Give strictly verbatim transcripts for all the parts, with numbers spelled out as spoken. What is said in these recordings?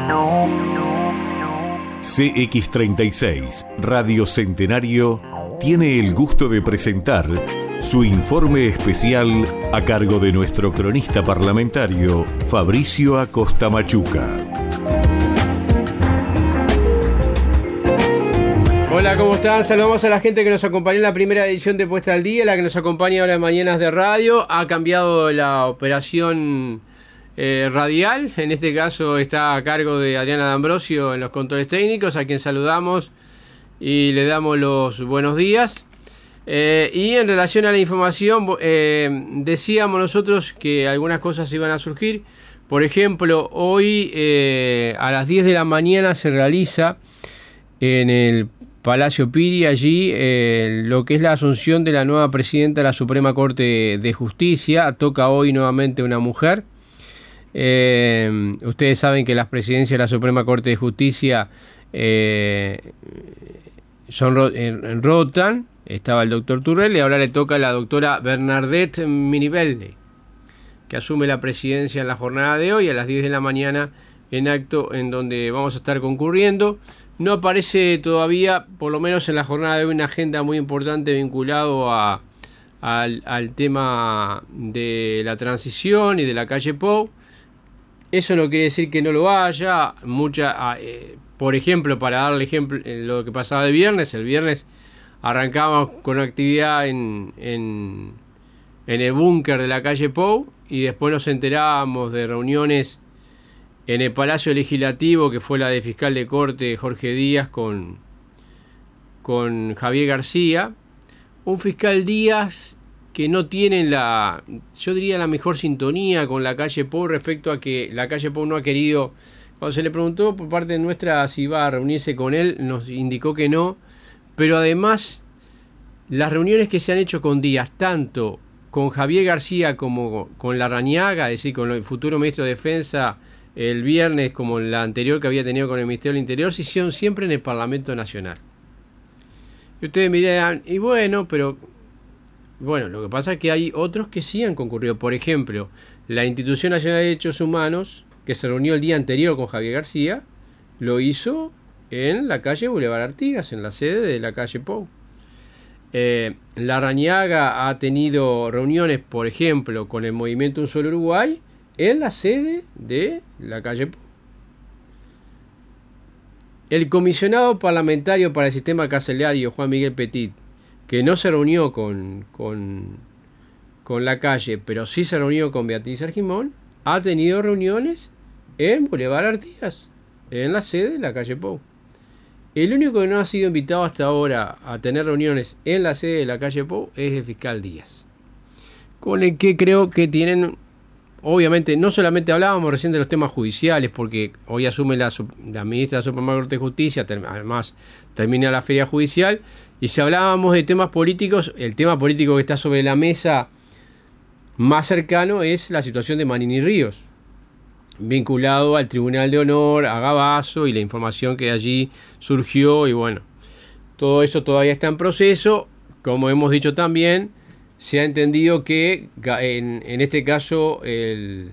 C X treinta y seis, Radio Centenario, tiene el gusto de presentar su informe especial a cargo de nuestro cronista parlamentario, Fabricio Acosta Machuca. Hola, ¿cómo están? Saludamos a la gente que nos acompañó en la primera edición de Puesta al Día, la que nos acompaña ahora en Mañanas de Radio. Ha cambiado la operación eh, radial, en este caso está a cargo de Adriana D'Ambrosio en los controles técnicos, a quien saludamos y le damos los buenos días. Eh, y en relación a la información, eh, decíamos nosotros que algunas cosas iban a surgir. Por ejemplo, hoy eh, a las diez de la mañana se realiza en el Palacio Piri, allí eh, lo que es la asunción de la nueva presidenta de la Suprema Corte de Justicia. Toca hoy nuevamente una mujer. Eh, ustedes saben que las presidencias de la Suprema Corte de Justicia eh, son eh, rotan. Estaba el doctor Turrell y ahora le toca a la doctora Bernadette Minibelli, que asume la presidencia en la jornada de hoy a las diez de la mañana, en acto en donde vamos a estar concurriendo. No aparece todavía, por lo menos en la jornada de hoy, una agenda muy importante vinculado a, al, al tema de la transición y de la calle Pou. Eso no quiere decir que no lo haya. Mucha, eh, por ejemplo, para darle ejemplo, lo que pasaba el viernes, el viernes arrancamos con actividad en, en, en el búnker de la calle Pou y después nos enterábamos de reuniones en el Palacio Legislativo, que fue la de fiscal de corte Jorge Díaz con, con Javier García. Un fiscal Díaz que no tiene la, yo diría, la mejor sintonía con la calle Pou respecto a que la calle Pou no ha querido. Cuando se le preguntó por parte nuestra si iba a reunirse con él, nos indicó que no. Pero además, las reuniones que se han hecho con Díaz, tanto con Javier García como con Larrañaga, es decir, con el futuro ministro de Defensa, el viernes, como la anterior que había tenido con el Ministerio del Interior, se hicieron siempre en el Parlamento Nacional. Y ustedes me dirán, y bueno, pero bueno, lo que pasa es que hay otros que sí han concurrido. Por ejemplo, la Institución Nacional de Derechos Humanos, que se reunió el día anterior con Javier García, lo hizo en la calle Boulevard Artigas, en la sede de la calle Pou. Eh, Larrañaga ha tenido reuniones, por ejemplo, con el Movimiento Un Solo Uruguay, en la sede de la calle Pou. El comisionado parlamentario para el sistema carcelario, Juan Miguel Petit, que no se reunió con, con, con la calle, pero sí se reunió con Beatriz Argimón, ha tenido reuniones en Boulevard Artigas, en la sede de la calle Pou. El único que no ha sido invitado hasta ahora a tener reuniones en la sede de la calle Pou es el fiscal Díaz, con el que creo que tienen, obviamente, no solamente hablábamos recién de los temas judiciales, porque hoy asume la, la ministra de la Suprema Corte de Justicia, ter, además termina la feria judicial, y si hablábamos de temas políticos, el tema político que está sobre la mesa más cercano es la situación de Manini Ríos, vinculado al Tribunal de Honor, a Gabazo y la información que allí surgió. Y bueno, todo eso todavía está en proceso. Como hemos dicho también, se ha entendido que en, en este caso el,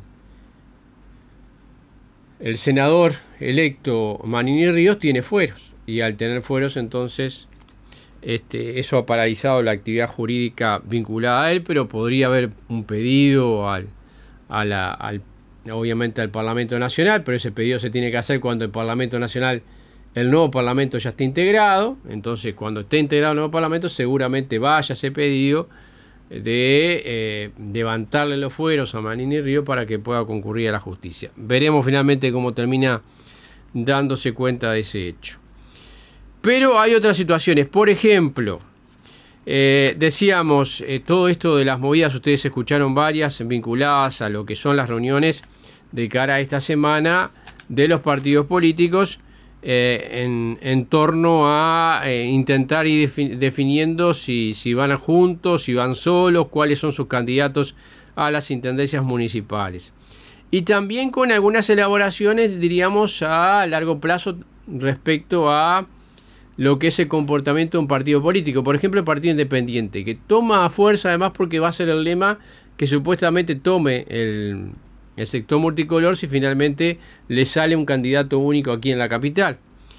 el senador electo Manini Ríos tiene fueros, y al tener fueros entonces este, eso ha paralizado la actividad jurídica vinculada a él, pero podría haber un pedido al, a la, al obviamente al Parlamento Nacional, pero ese pedido se tiene que hacer cuando el Parlamento Nacional, el nuevo Parlamento ya esté integrado. Entonces, cuando esté integrado el nuevo Parlamento, seguramente vaya ese pedido de eh, levantarle los fueros a Manini Ríos para que pueda concurrir a la justicia. Veremos finalmente cómo termina dándose cuenta de ese hecho. Pero hay otras situaciones. Por ejemplo, Eh, decíamos, eh, todo esto de las movidas, ustedes escucharon varias vinculadas a lo que son las reuniones de cara a esta semana de los partidos políticos eh, en, en torno a eh, intentar ir defi- definiendo si, si van juntos, si van solos, cuáles son sus candidatos a las intendencias municipales. Y también con algunas elaboraciones, diríamos, a largo plazo respecto a lo que es el comportamiento de un partido político. Por ejemplo, el Partido Independiente, que toma fuerza además porque va a ser el lema que supuestamente tome el, el sector multicolor si finalmente le sale un candidato único aquí en la capital.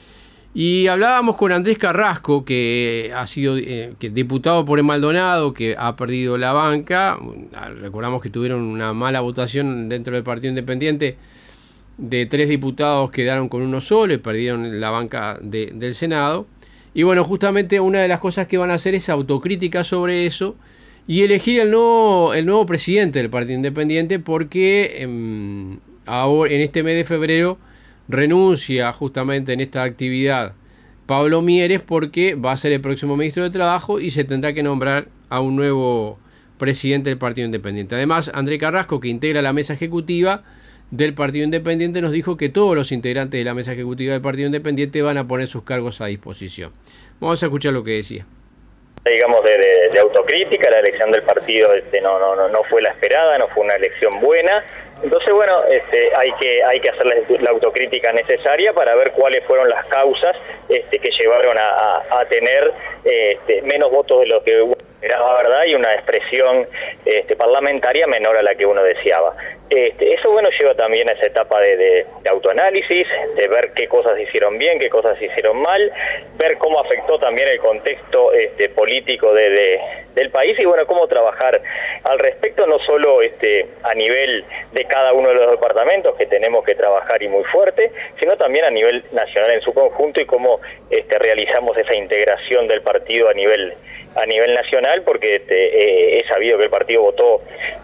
Y hablábamos con Andrés Carrasco, que ha sido eh, que diputado por el Maldonado, que ha perdido la banca. Recordamos que tuvieron una mala votación dentro del Partido Independiente. De tres diputados quedaron con uno solo y perdieron la banca de, del Senado. Y bueno, justamente una de las cosas que van a hacer es autocrítica sobre eso y elegir el nuevo, el nuevo presidente del Partido Independiente, porque eh, ahora, en este mes de febrero renuncia justamente en esta actividad Pablo Mieres, porque va a ser el próximo ministro de Trabajo y se tendrá que nombrar a un nuevo presidente del Partido Independiente. Además, Andrés Carrasco, que integra la mesa ejecutiva del Partido Independiente, nos dijo que todos los integrantes de la mesa ejecutiva del Partido Independiente van a poner sus cargos a disposición. Vamos a escuchar lo que decía. Digamos de, de, de autocrítica, la elección del partido este, no, no, no, no fue la esperada, no fue una elección buena. Entonces, bueno, este, hay que hay que hacer la, la autocrítica necesaria para ver cuáles fueron las causas este, que llevaron a, a, a tener este, menos votos de lo que uno esperaba, ¿verdad? Y una expresión este, parlamentaria menor a la que uno deseaba. Este, eso, bueno, lleva también a esa etapa de, de, de autoanálisis, de ver qué cosas hicieron bien, qué cosas hicieron mal, ver cómo afectó también el contexto este, político de, de, del país y, bueno, cómo trabajar al respecto, no solo este, a nivel de cada uno de los departamentos que tenemos que trabajar y muy fuerte, sino también a nivel nacional en su conjunto y cómo este, realizamos esa integración del partido a nivel a nivel nacional, porque este, eh, he sabido que el partido votó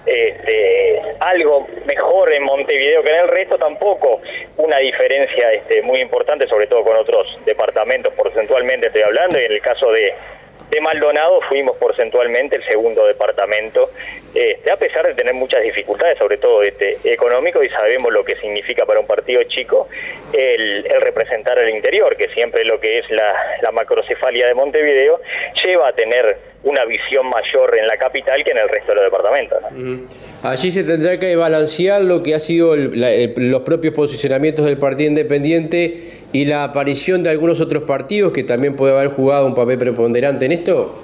este, algo mejor en Montevideo que en el resto, tampoco una diferencia este, muy importante, sobre todo con otros departamentos, porcentualmente estoy hablando, y en el caso de De Maldonado fuimos porcentualmente el segundo departamento, este, a pesar de tener muchas dificultades, sobre todo este, económico, y sabemos lo que significa para un partido chico el, el representar el interior, que siempre lo que es la, la macrocefalia de Montevideo lleva a tener una visión mayor en la capital que en el resto de los departamentos, ¿no? Mm. Allí se tendrá que balancear lo que ha sido el, la, el, los propios posicionamientos del Partido Independiente y la aparición de algunos otros partidos que también puede haber jugado un papel preponderante en esto.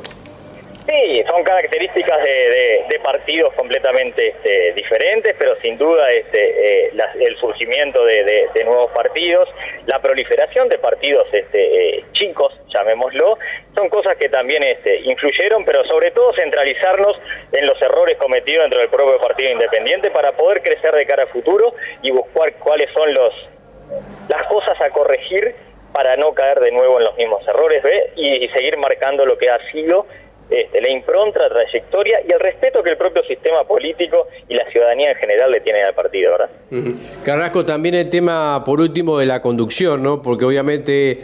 Sí, son características de, de, de partidos completamente este, diferentes, pero sin duda este, eh, la, el surgimiento de, de, de nuevos partidos, la proliferación de partidos este, eh, chicos, llamémoslo, son cosas que también este, influyeron, pero sobre todo centralizarnos en los errores cometidos dentro del propio Partido Independiente para poder crecer de cara a futuro y buscar cuáles son los las cosas a corregir para no caer de nuevo en los mismos errores, ¿ve? Y, y seguir marcando lo que ha sido Este, la impronta, la trayectoria y el respeto que el propio sistema político y la ciudadanía en general le tienen al partido, ¿verdad? Uh-huh. Carrasco, también el tema, por último, de la conducción, ¿no? Porque obviamente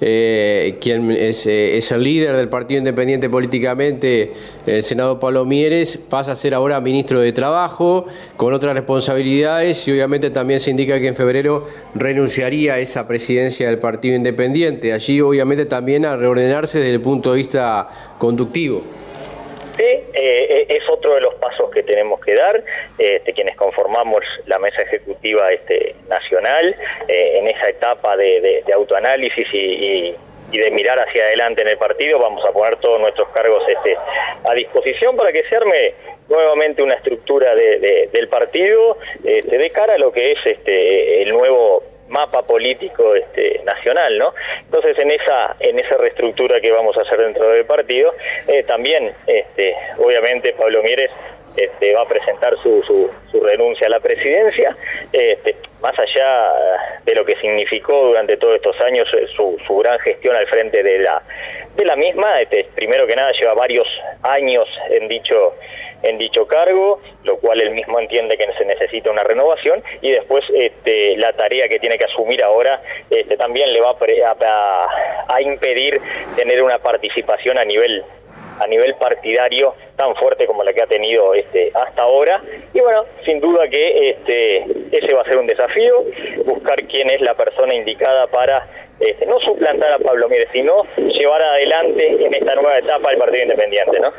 eh, quien es, eh, es el líder del Partido Independiente políticamente, el senador Pablo Mieres, pasa a ser ahora ministro de Trabajo, con otras responsabilidades, y obviamente también se indica que en febrero renunciaría a esa presidencia del Partido Independiente. Allí obviamente también a reordenarse desde el punto de vista conductivo. Sí, eh, es otro de los pasos que tenemos que dar, este, quienes conformamos la mesa ejecutiva este, nacional, eh, en esa etapa de, de, de autoanálisis y, y, y de mirar hacia adelante en el partido, vamos a poner todos nuestros cargos este, a disposición para que se arme nuevamente una estructura de, de, del partido este, de cara a lo que es este, el nuevo mapa político este, nacional, ¿no? Entonces en esa en esa reestructura que vamos a hacer dentro del partido, eh, también este, obviamente Pablo Mieres este, va a presentar su, su, su renuncia a la presidencia, este, más allá de lo que significó durante todos estos años su, su gran gestión al frente de la de la misma. Este, primero que nada lleva varios años en dicho en dicho cargo, lo cual él mismo entiende que se necesita una renovación, y después este, la tarea que tiene que asumir ahora este, también le va a, a, a impedir tener una participación a nivel a nivel partidario tan fuerte como la que ha tenido este, hasta ahora. Y bueno, sin duda que este, ese va a ser un desafío, buscar quién es la persona indicada para este, no suplantar a Pablo Mieres, sino llevar adelante en esta nueva etapa el Partido Independiente, ¿no?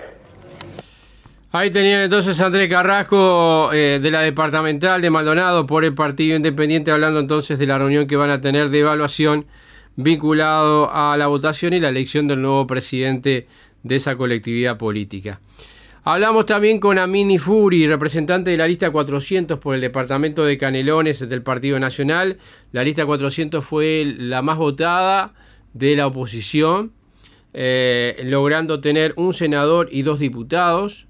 Ahí tenían entonces a Andrés Carrasco eh, de la departamental de Maldonado por el Partido Independiente, hablando entonces de la reunión que van a tener de evaluación vinculado a la votación y la elección del nuevo presidente de esa colectividad política. Hablamos también con Amin Nifuri, representante de la lista cuatrocientos por el departamento de Canelones del Partido Nacional. La lista cuatrocientos fue la más votada de la oposición, eh, logrando tener un senador y dos diputados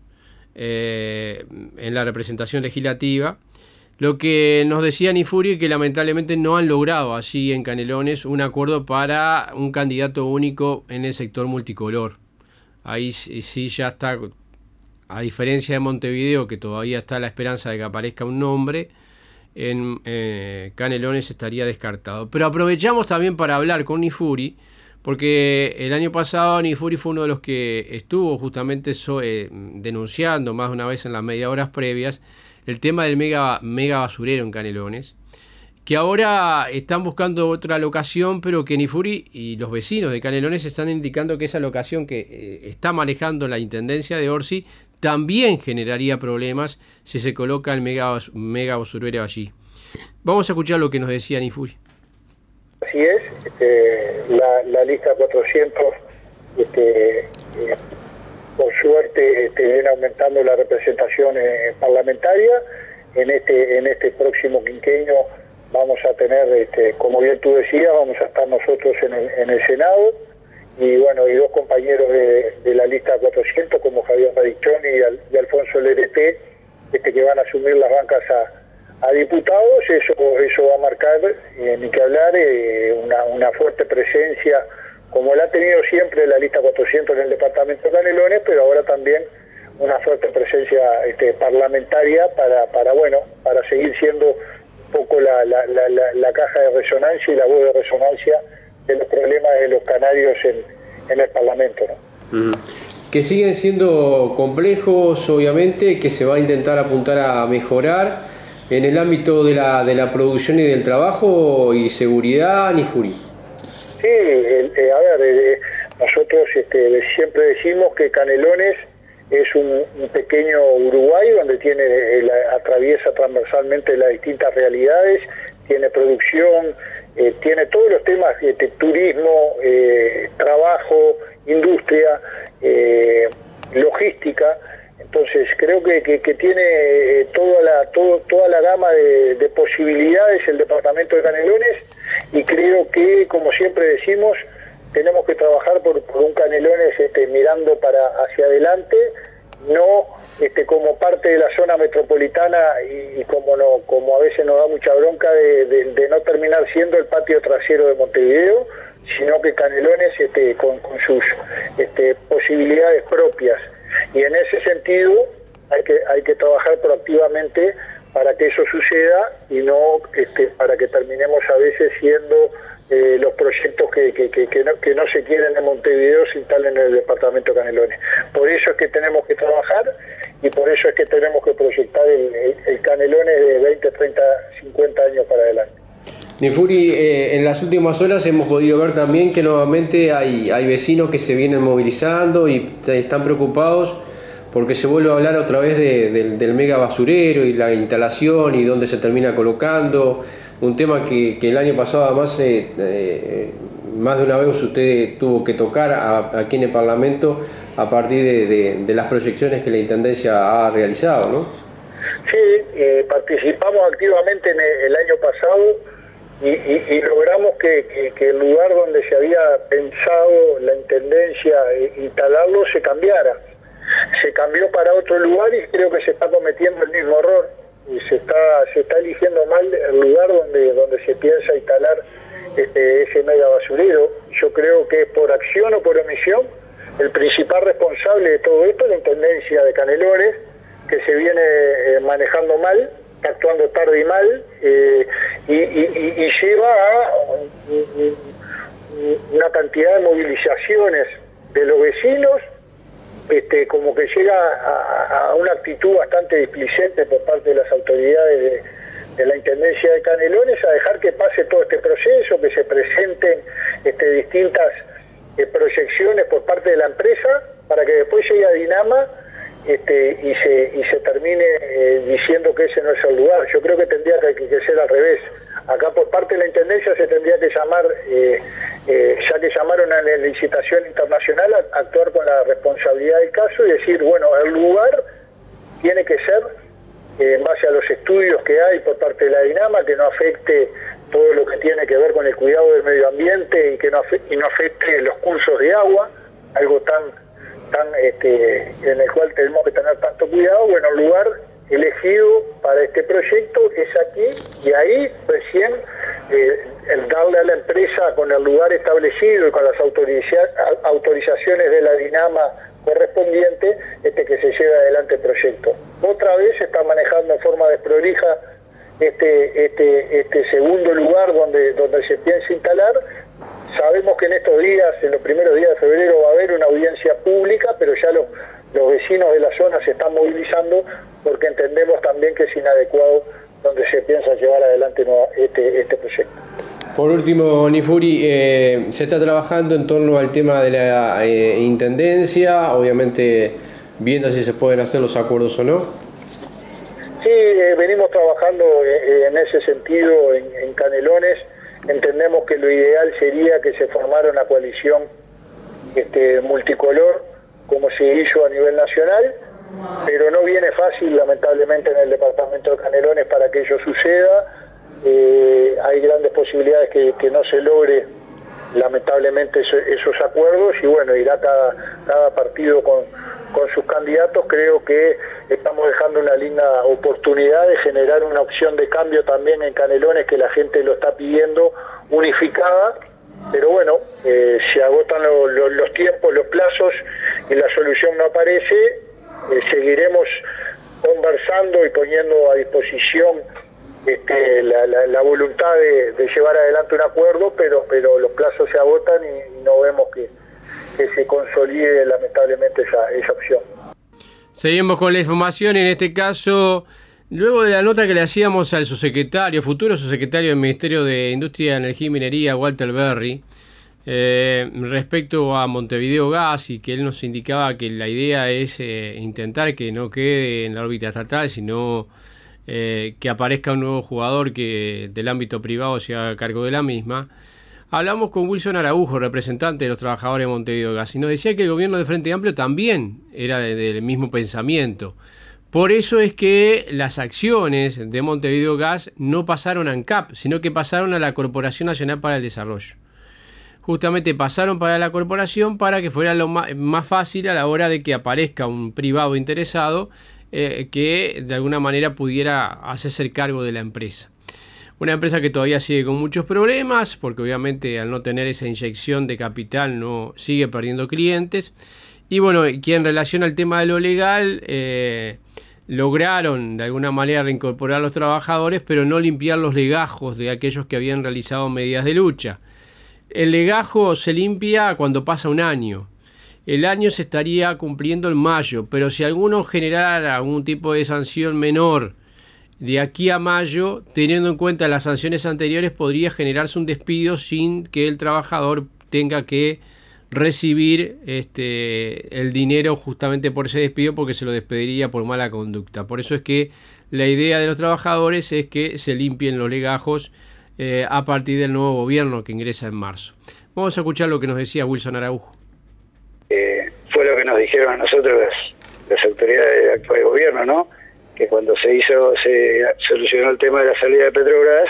eh, en la representación legislativa. Lo que nos decía Nifuri que lamentablemente no han logrado así en Canelones un acuerdo para un candidato único en el sector multicolor. Ahí sí ya está, a diferencia de Montevideo, que todavía está la esperanza de que aparezca un nombre, en eh, Canelones estaría descartado. Pero aprovechamos también para hablar con Nifuri, porque el año pasado Nifuri fue uno de los que estuvo justamente so, eh, denunciando más de una vez en las media horas previas el tema del mega, mega basurero en Canelones, que ahora están buscando otra locación, pero que Nifuri y los vecinos de Canelones están indicando que esa locación que eh, está manejando la Intendencia de Orsi también generaría problemas si se coloca el mega, mega basurero allí. Vamos a escuchar lo que nos decía Nifuri. Así es, este, la, la lista cuatrocientos, este, eh, por suerte, este, viene aumentando la representación eh, parlamentaria. En este, en este próximo quinquenio vamos a tener, este, como bien tú decías, vamos a estar nosotros en el, en el Senado, y bueno, y dos compañeros de, de la lista cuatrocientos, como Javier Radichoni y, Al, y Alfonso Lerete, este, que van a asumir las bancas a, a diputados. Eso, eso va a marcar, eh, ni que hablar, eh, una, una fuerte presencia, como la ha tenido siempre la lista cuatrocientos en el departamento de Canelones, pero ahora también una fuerte presencia este, parlamentaria para, para, bueno, para seguir siendo un poco la, la, la, la, la caja de resonancia y la voz de resonancia de los problemas de los canarios en, en el Parlamento, ¿no? Mm. Que siguen siendo complejos, obviamente, que se va a intentar apuntar a mejorar en el ámbito de la, de la producción y del trabajo y seguridad, Nifuri. Sí, el, eh, a ver, eh, nosotros este, siempre decimos que Canelones es un, un pequeño Uruguay donde tiene eh, la, atraviesa transversalmente las distintas realidades, tiene producción, eh, tiene todos los temas, este, turismo, eh, trabajo, industria, eh, logística. Entonces creo que, que, que tiene toda la todo, toda la gama de, de posibilidades el departamento de Canelones, y creo que, como siempre decimos, tenemos que trabajar por, por un Canelones este, mirando para hacia adelante, no este, como parte de la zona metropolitana y, y como no como a veces nos da mucha bronca de, de, de no terminar siendo el patio trasero de Montevideo, sino que Canelones este, con, con sus este, posibilidades propias. Y en ese sentido hay que hay que trabajar proactivamente para que eso suceda, y no este, para que terminemos a veces siendo eh, los proyectos que, que, que, que, no, que no se quieren en Montevideo se instalen en el departamento de Canelones. Por eso es que tenemos que trabajar, y por eso es que tenemos que proyectar el, el, el Canelones de veinte, treinta, cincuenta años para adelante. Nifuri, eh, en las últimas horas hemos podido ver también que nuevamente hay, hay vecinos que se vienen movilizando y están preocupados porque se vuelve a hablar otra vez de, de, del mega basurero y la instalación y dónde se termina colocando. Un tema que, que el año pasado además eh, eh, más de una vez usted tuvo que tocar a, aquí en el Parlamento a partir de, de, de las proyecciones que la Intendencia ha realizado, ¿no? Sí, eh, participamos activamente en el, el año pasado y, y, y logramos que, que, que el lugar donde se había pensado la Intendencia instalarlo se cambiara. Se cambió para otro lugar y creo que se está cometiendo el mismo error. Y se está se está eligiendo mal el lugar donde donde se piensa instalar este ese mega basurero. Yo creo que por acción o por omisión, el principal responsable de todo esto es la Intendencia de Canelones, que se viene eh, manejando mal, actuando tarde y mal, eh, y, y, y lleva a una cantidad de movilizaciones de los vecinos, este, como que llega a, a una actitud bastante displicente por parte de las autoridades de, de la Intendencia de Canelones, a dejar que pase todo este proceso, que se presenten este, distintas eh, proyecciones por parte de la empresa, para que después llegue a Dinama este, y, se, y se termine eh, diciendo que ese no es el lugar. Yo creo que tendría que, que ser al revés. acá por parte de la Intendencia se tendría que llamar, eh, eh, ya que llamaron a la licitación internacional, a, a actuar con la responsabilidad del caso y decir, bueno, el lugar tiene que ser, eh, en base a los estudios que hay por parte de la Dinama, que no afecte todo lo que tiene que ver con el cuidado del medio ambiente y que no afecte, y no afecte los cursos de agua, algo tan, tan este, en el cual tenemos que tener tanto cuidado. Bueno, el lugar elegido para este proyecto es aquí, y ahí recién eh, el darle a la empresa con el lugar establecido y con las autoriza autorizaciones de la Dinama correspondiente, este que se lleve adelante el proyecto. Otra vez se está manejando en forma desprolija este, este, este segundo lugar donde, donde se piensa instalar. Sabemos que en estos días, en los primeros días de febrero, va a haber una audiencia pública, pero ya los, los vecinos de la zona se están movilizando porque entendemos también que es inadecuado donde se piensa llevar adelante este, este proyecto. Por último, Nifuri, eh, se está trabajando en torno al tema de la eh, intendencia, obviamente viendo si se pueden hacer los acuerdos o no. Sí, eh, venimos trabajando eh, en ese sentido en, en Canelones. Entendemos que lo ideal sería que se formara una coalición este, multicolor, como se hizo a nivel nacional, pero no viene fácil, lamentablemente, en el departamento de Canelones para que ello suceda. Eh, hay grandes posibilidades que, que no se logre, lamentablemente, eso, esos acuerdos, y bueno, irá cada, cada partido con, con sus candidatos. Creo que estamos dejando una linda oportunidad de generar una opción de cambio también en Canelones, que la gente lo está pidiendo, unificada, pero bueno, eh, se agotan lo, lo, los tiempos, los plazos, y la solución no aparece. Eh, seguiremos conversando y poniendo a disposición Este, la, la, la voluntad de, de llevar adelante un acuerdo, pero pero los plazos se agotan y, y no vemos que, que se consolide lamentablemente esa, esa opción. Seguimos con la información, en este caso, luego de la nota que le hacíamos al subsecretario, futuro subsecretario del Ministerio de Industria, Energía y Minería, Walter Berry, eh, respecto a Montevideo Gas, y que él nos indicaba que la idea es eh, intentar que no quede en la órbita estatal, sino Eh, que aparezca un nuevo jugador que del ámbito privado se haga cargo de la misma. Hablamos con Wilson Araujo, representante de los trabajadores de Montevideo Gas, y nos decía que el gobierno de Frente Amplio también era de, del mismo pensamiento. Por eso es que las acciones de Montevideo Gas no pasaron a ANCAP, sino que pasaron a la Corporación Nacional para el Desarrollo. Justamente pasaron para la corporación para que fuera lo más, más fácil a la hora de que aparezca un privado interesado Eh, que de alguna manera pudiera hacerse cargo de la empresa. Una empresa que todavía sigue con muchos problemas, porque obviamente al no tener esa inyección de capital no sigue perdiendo clientes. Y bueno, que en relación al tema de lo legal, eh, lograron de alguna manera reincorporar a los trabajadores, pero no limpiar los legajos de aquellos que habían realizado medidas de lucha. El legajo se limpia cuando pasa un año. El año se estaría cumpliendo en mayo, pero si alguno generara algún tipo de sanción menor de aquí a mayo, teniendo en cuenta las sanciones anteriores, podría generarse un despido sin que el trabajador tenga que recibir este, el dinero justamente por ese despido, porque se lo despediría por mala conducta. Por eso es que la idea de los trabajadores es que se limpien los legajos eh, a partir del nuevo gobierno que ingresa en marzo. Vamos a escuchar lo que nos decía Wilson Araujo. Eh, fue lo que nos dijeron a nosotros las, las autoridades del actual gobierno, ¿no? Que cuando se hizo, se solucionó el tema de la salida de Petrobras,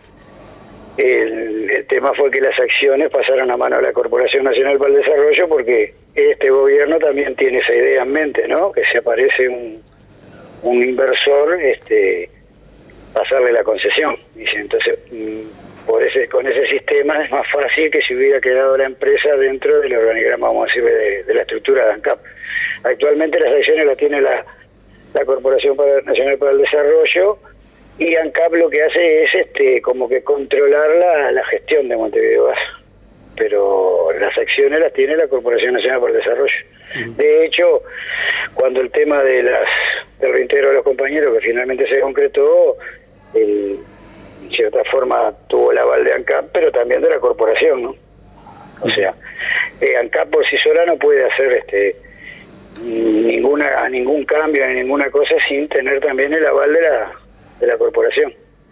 el, el tema fue que las acciones pasaron a mano de la Corporación Nacional para el Desarrollo, porque este gobierno también tiene esa idea en mente, ¿no? Que si aparece un, un inversor, este, pasarle la concesión. Dice, entonces, por ese, con ese sistema es más fácil que si hubiera quedado la empresa dentro del organigrama, vamos a decir, de, de la estructura de ANCAP. Actualmente las acciones las tiene la, la Corporación Nacional para el Desarrollo, y ANCAP lo que hace es este como que controlar la, la gestión de Montevideo Gas, pero las acciones las tiene la Corporación Nacional para el Desarrollo. Uh-huh. De hecho, cuando el tema de las del reintegro de los compañeros, que finalmente se concretó, el en cierta forma tuvo el aval de ANCAP, pero también de la corporación, ¿no? O sea, eh, ANCAP por sí sola no puede hacer este ninguna ningún cambio ni ninguna cosa sin tener también el aval de la de la corporación.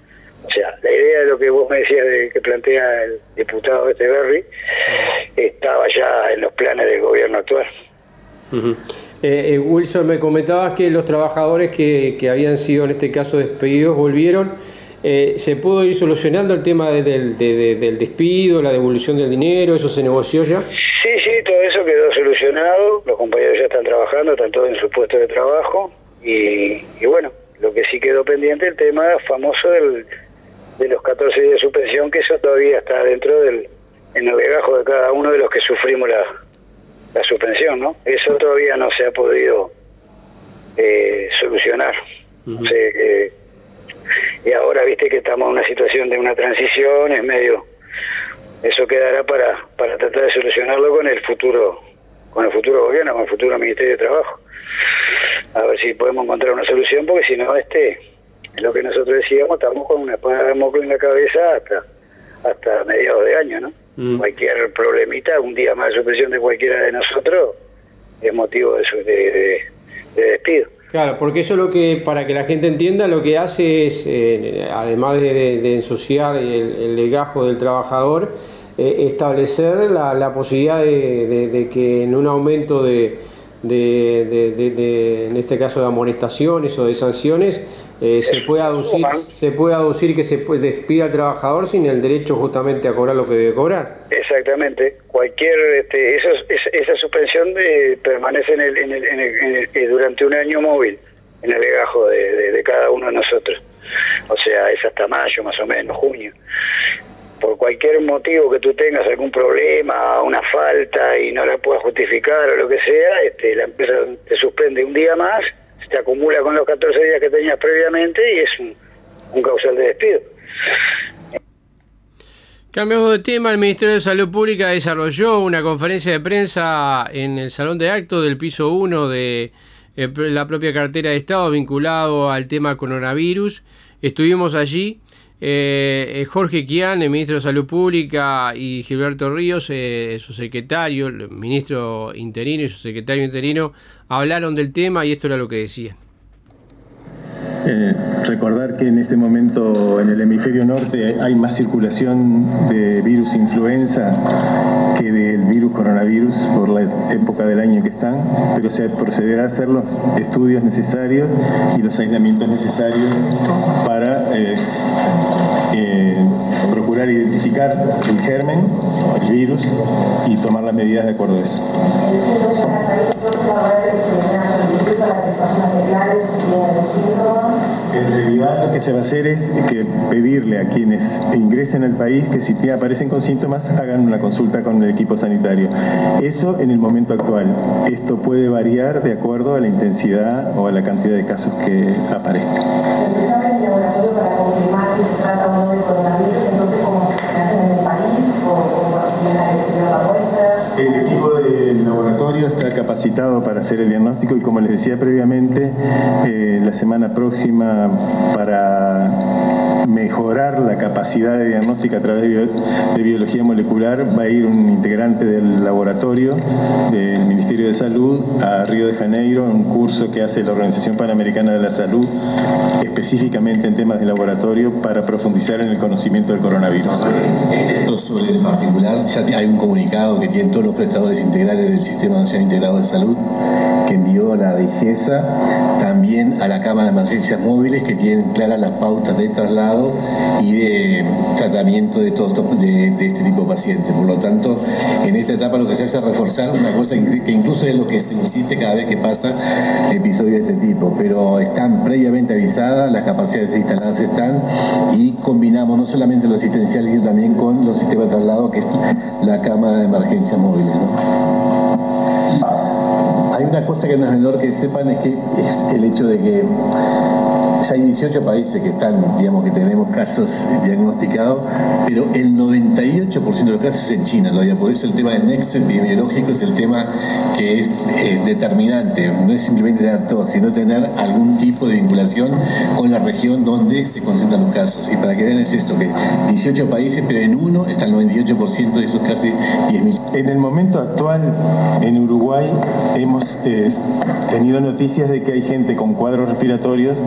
O sea, la idea de lo que vos me decías de que plantea el diputado Echeverri estaba ya en los planes del gobierno actual. Uh-huh. eh, eh, Wilson, me comentabas que los trabajadores que, que habían sido en este caso despedidos volvieron. Eh, ¿Se pudo ir solucionando el tema de, de, de, de, del despido, la devolución del dinero? ¿Eso se negoció ya? Sí, sí, todo eso quedó solucionado. Los compañeros ya están trabajando, están todos en su puesto de trabajo. Y, y bueno, lo que sí quedó pendiente el tema famoso del, de los catorce días de suspensión, que eso todavía está dentro del en el legajo de cada uno de los que sufrimos la, la suspensión, ¿no? Eso todavía no se ha podido eh, solucionar. Uh-huh. O sea, eh, y ahora viste que estamos en una situación de una transición, es medio, eso quedará para para tratar de solucionarlo con el futuro con el futuro gobierno, con el futuro Ministerio de Trabajo, a ver si podemos encontrar una solución, porque si no, este es lo que nosotros decíamos, estamos con una espada de moco en la cabeza hasta hasta mediados de año, ¿no? Mm. Cualquier problemita, un día más de suspensión de cualquiera de nosotros es motivo de, de, de, de despido. Claro, porque eso es lo que, para que la gente entienda, lo que hace es, eh, además de, de, de ensuciar el, el legajo del trabajador, eh, establecer la, la posibilidad de, de, de que en un aumento de, de, de, de, de, en este caso de amonestaciones o de sanciones, eh, se pueda aducir, se puede aducir que se despida al trabajador sin el derecho justamente a cobrar lo que debe cobrar. Exactamente. Cualquier este, eso, esa, esa suspensión de, permanece en el, en el, en el, en el, durante un año móvil en el legajo de, de, de cada uno de nosotros. O sea, es hasta mayo más o menos, junio. Por cualquier motivo que tú tengas, algún problema, una falta y no la puedas justificar o lo que sea, este, la empresa te suspende un día más, se te acumula con los catorce días que tenías previamente y es un, un causal de despido. Cambiamos de tema. El Ministerio de Salud Pública desarrolló una conferencia de prensa en el Salón de Actos del piso uno de eh, la propia cartera de Estado vinculado al tema coronavirus. Estuvimos allí eh, Jorge Quián, el Ministro de Salud Pública, y Gilberto Ríos, eh, su secretario, el ministro interino y su secretario interino, hablaron del tema y esto era lo que decían. Eh, recordar que en este momento en el hemisferio norte hay más circulación de virus influenza que del virus coronavirus por la época del año que están, pero se procederá a hacer los estudios necesarios y los aislamientos necesarios para eh, eh, procurar identificar el germen, el virus, y tomar las medidas de acuerdo a eso. En realidad lo que se va a hacer es que pedirle a quienes ingresen al país que si aparecen con síntomas hagan una consulta con el equipo sanitario. Eso en el momento actual. Esto puede variar de acuerdo a la intensidad o a la cantidad de casos que aparezcan. ¿Se sabe en el laboratorio para confirmar que se trata o no del coronavirus? Entonces, ¿cómo se hace en el país o en la exterior la muestra? El equipo del laboratorio está capacitado para hacer el diagnóstico y, como les decía previamente, eh, la semana próxima, para mejorar la capacidad de diagnóstica a través de, bio, de biología molecular, va a ir un integrante del laboratorio del Ministerio de Salud a Río de Janeiro, un curso que hace la Organización Panamericana de la Salud específicamente en temas de laboratorio para profundizar en el conocimiento del coronavirus. Sobre el particular, ya hay un comunicado que tienen todos los prestadores integrales del Sistema Nacional Integrado de Salud, que envió la DIGESA también a la Cámara de Emergencias Móviles, que tienen claras las pautas de traslado y de tratamiento de, todo esto, de, de este tipo de pacientes. Por lo tanto, en esta etapa lo que se hace es reforzar una cosa que incluso es lo que se insiste cada vez que pasa episodios de este tipo, pero están previamente avisadas, las capacidades instaladas están, y combinamos no solamente lo asistencial, sino también con los sistemas de traslado, que es la Cámara de Emergencias Móviles, ¿no? Hay una cosa que no es menor que sepan, es que es el hecho de que ya hay dieciocho países que están, digamos, que tenemos casos diagnosticados, pero el noventa y ocho por ciento de los casos es en China todavía. Por eso el tema del nexo epidemiológico es el tema que es eh, determinante. No es simplemente tener todo, sino tener algún tipo de vinculación con la región donde se concentran los casos. Y para que vean es esto, que dieciocho países, pero en uno está el noventa y ocho por ciento de esos casi diez mil. En el momento actual, en Uruguay, hemos eh, tenido noticias de que hay gente con cuadros respiratorios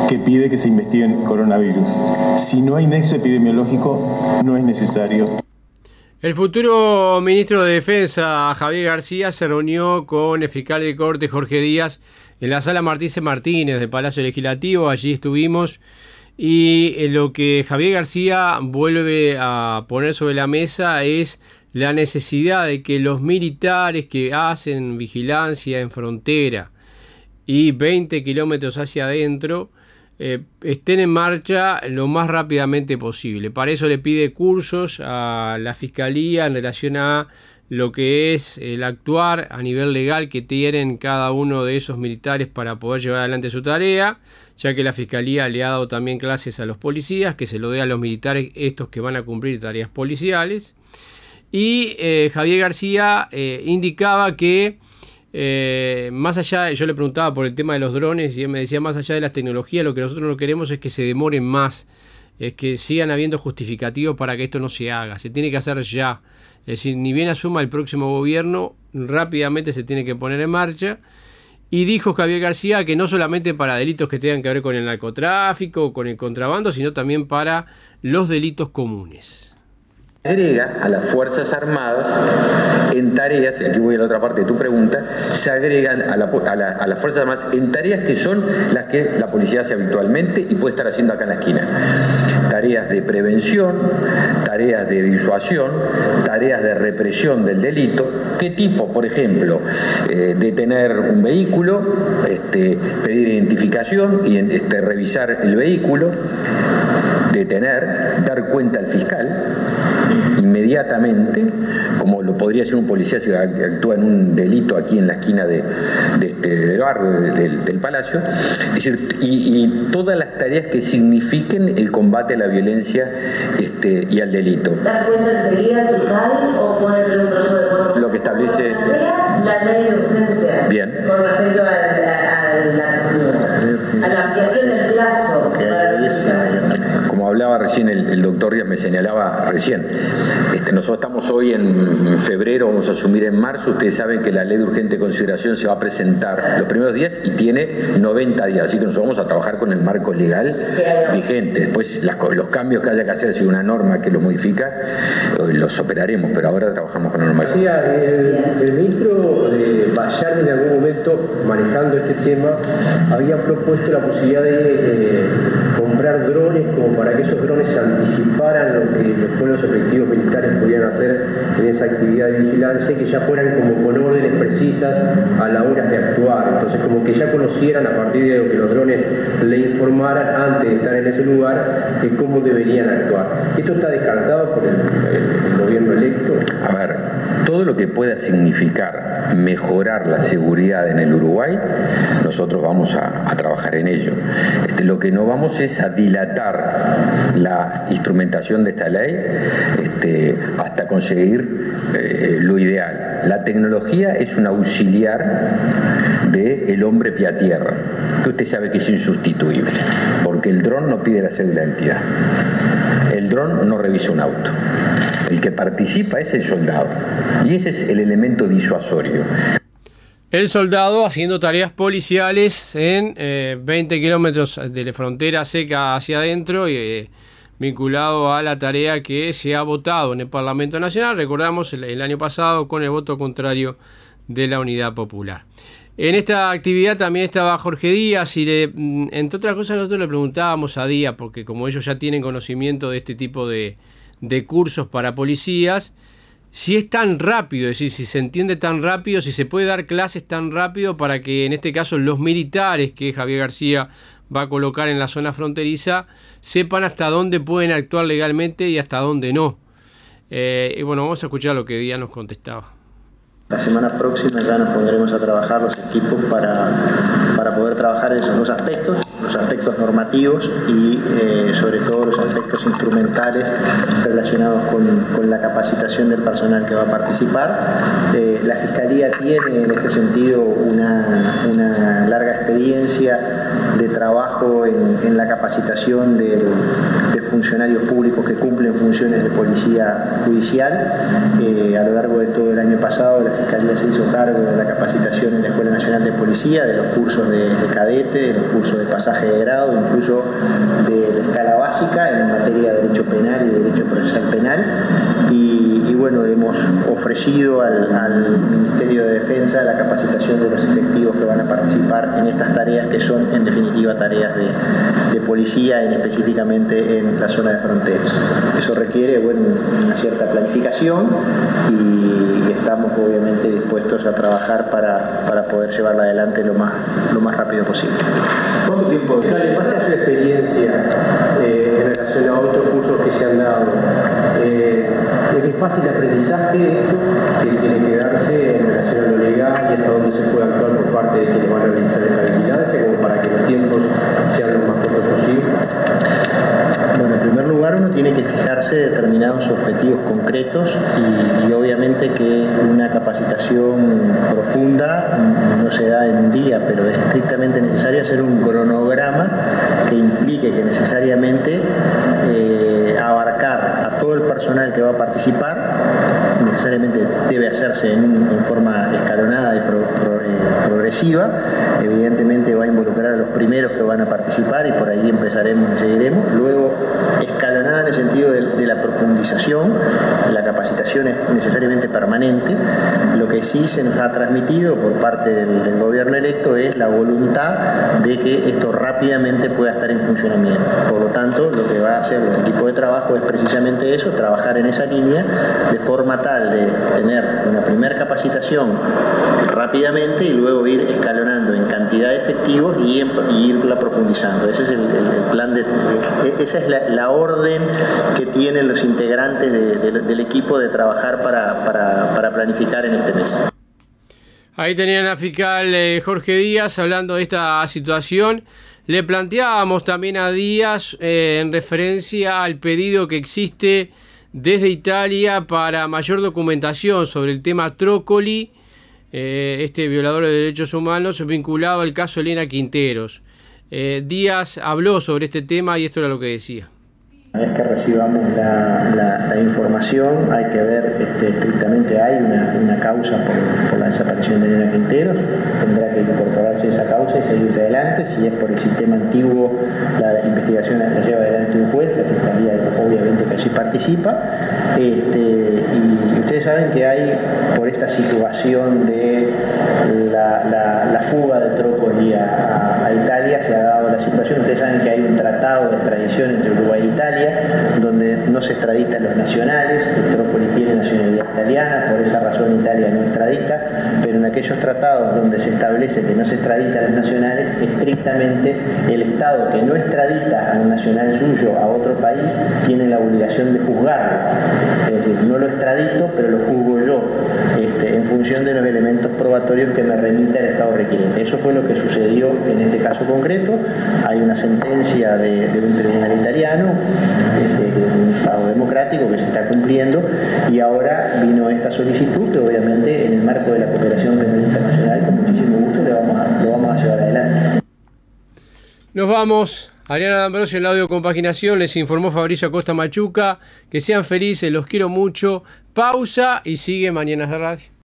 que pide que se investigue el coronavirus. Si no hay nexo epidemiológico, no es necesario. El futuro ministro de Defensa, Javier García, se reunió con el fiscal de Corte, Jorge Díaz, en la sala Martí C. Martínez del Palacio Legislativo. Allí estuvimos y lo que Javier García vuelve a poner sobre la mesa es la necesidad de que los militares que hacen vigilancia en frontera y veinte kilómetros hacia adentro eh, estén en marcha lo más rápidamente posible. Para eso le pide cursos a la Fiscalía en relación a lo que es el actuar a nivel legal que tienen cada uno de esos militares para poder llevar adelante su tarea, ya que la Fiscalía le ha dado también clases a los policías, que se lo dé a los militares estos que van a cumplir tareas policiales. Y eh, Javier García eh, indicaba que eh, más allá, yo le preguntaba por el tema de los drones y él me decía, más allá de las tecnologías, lo que nosotros no queremos es que se demoren más, es que sigan habiendo justificativos para que esto no se haga, se tiene que hacer ya. Es decir, ni bien asuma el próximo gobierno, rápidamente se tiene que poner en marcha. Y dijo Javier García que no solamente para delitos que tengan que ver con el narcotráfico, con el contrabando, sino también para los delitos comunes. Agrega a las Fuerzas Armadas en tareas, y aquí voy a la otra parte de tu pregunta, se agregan a, la, a, la, a las Fuerzas Armadas en tareas que son las que la policía hace habitualmente y puede estar haciendo acá en la esquina. Tareas de prevención, tareas de disuasión, tareas de represión del delito. ¿Qué tipo? Por ejemplo, eh, detener un vehículo, este, pedir identificación y este, revisar el vehículo, detener, dar cuenta al fiscal inmediatamente, como lo podría hacer un policía si actúa en un delito aquí en la esquina de, de, de, del barrio, de, de, del palacio, es decir, y, y todas las tareas que signifiquen el combate a la violencia este, y al delito. ¿Dar cuenta enseguida al fiscal o puede tener un proceso de control? Lo que establece la ley de urgencia. Bien. Con respecto a, a, a, la, a la ampliación del plazo. Como hablaba recién el, el doctor Díaz, me señalaba recién, este, nosotros estamos hoy en febrero, vamos a asumir en marzo. Ustedes saben que la ley de urgente consideración se va a presentar los primeros días y tiene noventa días, así que nosotros vamos a trabajar con el marco legal vigente. Después las, los cambios que haya que hacer, si una norma que lo modifica, los operaremos, pero ahora trabajamos con la norma. Sí, el, el ministro de Bayardo en algún momento, manejando este tema, había propuesto la posibilidad de eh, comprar drones como para que esos drones anticiparan lo que después los efectivos militares podían hacer en esa actividad de vigilancia, que ya fueran como con órdenes precisas a la hora de actuar. Entonces, como que ya conocieran a partir de lo que los drones le informaran antes de estar en ese lugar de cómo deberían actuar. ¿Esto está descartado por el, el, el gobierno electo? A ver, todo lo que pueda significar mejorar la seguridad en el Uruguay, nosotros vamos a, a trabajar en ello. Este, lo que no vamos es a dilatar la instrumentación de esta ley este, hasta conseguir eh, lo ideal. La tecnología es un auxiliar del hombre pie a tierra, que usted sabe que es insustituible, porque el dron no pide la cédula de identidad, el dron no revisa un auto. El que participa es el soldado, y ese es el elemento disuasorio. El soldado haciendo tareas policiales en eh, veinte kilómetros de la frontera seca hacia adentro y eh, vinculado a la tarea que se ha votado en el Parlamento Nacional, recordamos el, el año pasado, con el voto contrario de la Unidad Popular. En esta actividad también estaba Jorge Díaz y, le, entre otras cosas, nosotros le preguntábamos a Díaz, porque como ellos ya tienen conocimiento de este tipo de, de cursos para policías, si es tan rápido, es decir, si se entiende tan rápido, si se puede dar clases tan rápido para que en este caso los militares que Javier García va a colocar en la zona fronteriza sepan hasta dónde pueden actuar legalmente y hasta dónde no. Eh, y bueno, vamos a escuchar lo que Díaz nos contestaba. La semana próxima ya nos pondremos a trabajar los equipos para, para poder trabajar en esos dos aspectos, los aspectos normativos y eh, sobre todo los aspectos instrumentales relacionados con, con la capacitación del personal que va a participar. Eh, la Fiscalía tiene en este sentido una, una larga experiencia de trabajo en, en la capacitación de, de funcionarios públicos que cumplen funciones de policía judicial. Eh, a lo largo de todo el año pasado la Fiscalía se hizo cargo de la capacitación en la Escuela Nacional de Policía, de los cursos de, de cadete, de los cursos de pasaje de grado, incluso de la escala básica en materia de derecho penal y de derecho procesal penal. Y, y bueno, hemos ofrecido al, al Ministerio de Defensa la capacitación de los efectivos que van a participar en estas tareas, que son en definitiva tareas de, de policía, en, específicamente en la zona de fronteras. Eso requiere, bueno, una cierta planificación y estamos obviamente dispuestos a trabajar para, para poder llevarla adelante lo más, lo más rápido posible. ¿Cuánto tiempo? En base a su experiencia eh, en relación a otros cursos que se han dado, eh, ¿es fácil aprendizaje que tiene que darse en relación a lo legal y hasta dónde se puede actuar por parte de quienes van a realizar esta vigilancia, como para que los tiempos sean lo más cortos posible? Bueno, en primer lugar uno tiene que fijarse determinados objetivos concretos y, y obviamente que una capacitación profunda no se da en un día, pero es estrictamente necesario hacer un cronograma que implique que necesariamente eh, abarcar a todo el personal que va a participar, necesariamente debe hacerse en, un, en forma escalonada y pro, pro, eh, progresiva. Evidentemente va a involucrar a los primeros que van a participar y por ahí empezaremos y seguiremos. Luego, escalonada en el sentido de, de la profundización, la capacitación es necesariamente permanente. Lo que sí se nos ha transmitido por parte del, del gobierno electo es la voluntad de que esto rápidamente pueda estar en funcionamiento. Por lo tanto, lo que va a hacer el equipo de trabajo es precisamente eso, trabajar en esa línea de forma tal de tener una primera capacitación rápidamente y luego ir escalonando en cantidad de efectivos y, en, y irla profundizando. Ese es el, el, el plan de, esa es la, la orden que tienen los integrantes de, de, del equipo de trabajar para, para, para planificar en este mes. Ahí tenían al fiscal eh, Jorge Díaz hablando de esta situación. Le planteábamos también a Díaz eh, en referencia al pedido que existe desde Italia para mayor documentación sobre el tema Trócoli, eh, este violador de derechos humanos vinculado al caso Elena Quinteros. Eh, Díaz habló sobre este tema y esto era lo que decía. Una vez que recibamos la, la, la información, hay que ver este, estrictamente, hay una, una causa por, por la desaparición de Elena Quinteros, tendrá que incorporarse esa causa y seguirse adelante. Si es por el sistema antiguo, la investigación la lleva adelante un juez, la Fiscalía obviamente que allí participa. Este, y ustedes saben que hay, por esta situación de la, la, la fuga de Trócoli a, a Italia, se ha dado la situación, ustedes saben que hay un tratado de extradición entre Uruguay e Italia, donde no se extraditan los nacionales. Trócoli tiene nacionalidad italiana, por esa razón Italia no extradita, pero en aquellos tratados donde se establece que no se extraditan los nacionales, estrictamente el Estado que no extradita a un nacional suyo a otro país tiene la obligación de juzgarlo. Es decir, no lo extradito, pero lo juzgo yo, este, en función de los elementos probatorios que me remita el Estado requiriente. Eso fue lo que sucedió en este caso concreto. Hay una sentencia de, de un tribunal italiano, de un Estado democrático que se está cumpliendo, y ahora vino esta solicitud que obviamente en el marco de la cooperación penal internacional con muchísimo gusto le vamos a, lo vamos a llevar adelante. Nos vamos. Ariana D'Ambrosio en la audio compaginación, les informó Fabricio Acosta Machuca. Que sean felices, los quiero mucho. Pausa y sigue Mañanas de Radio.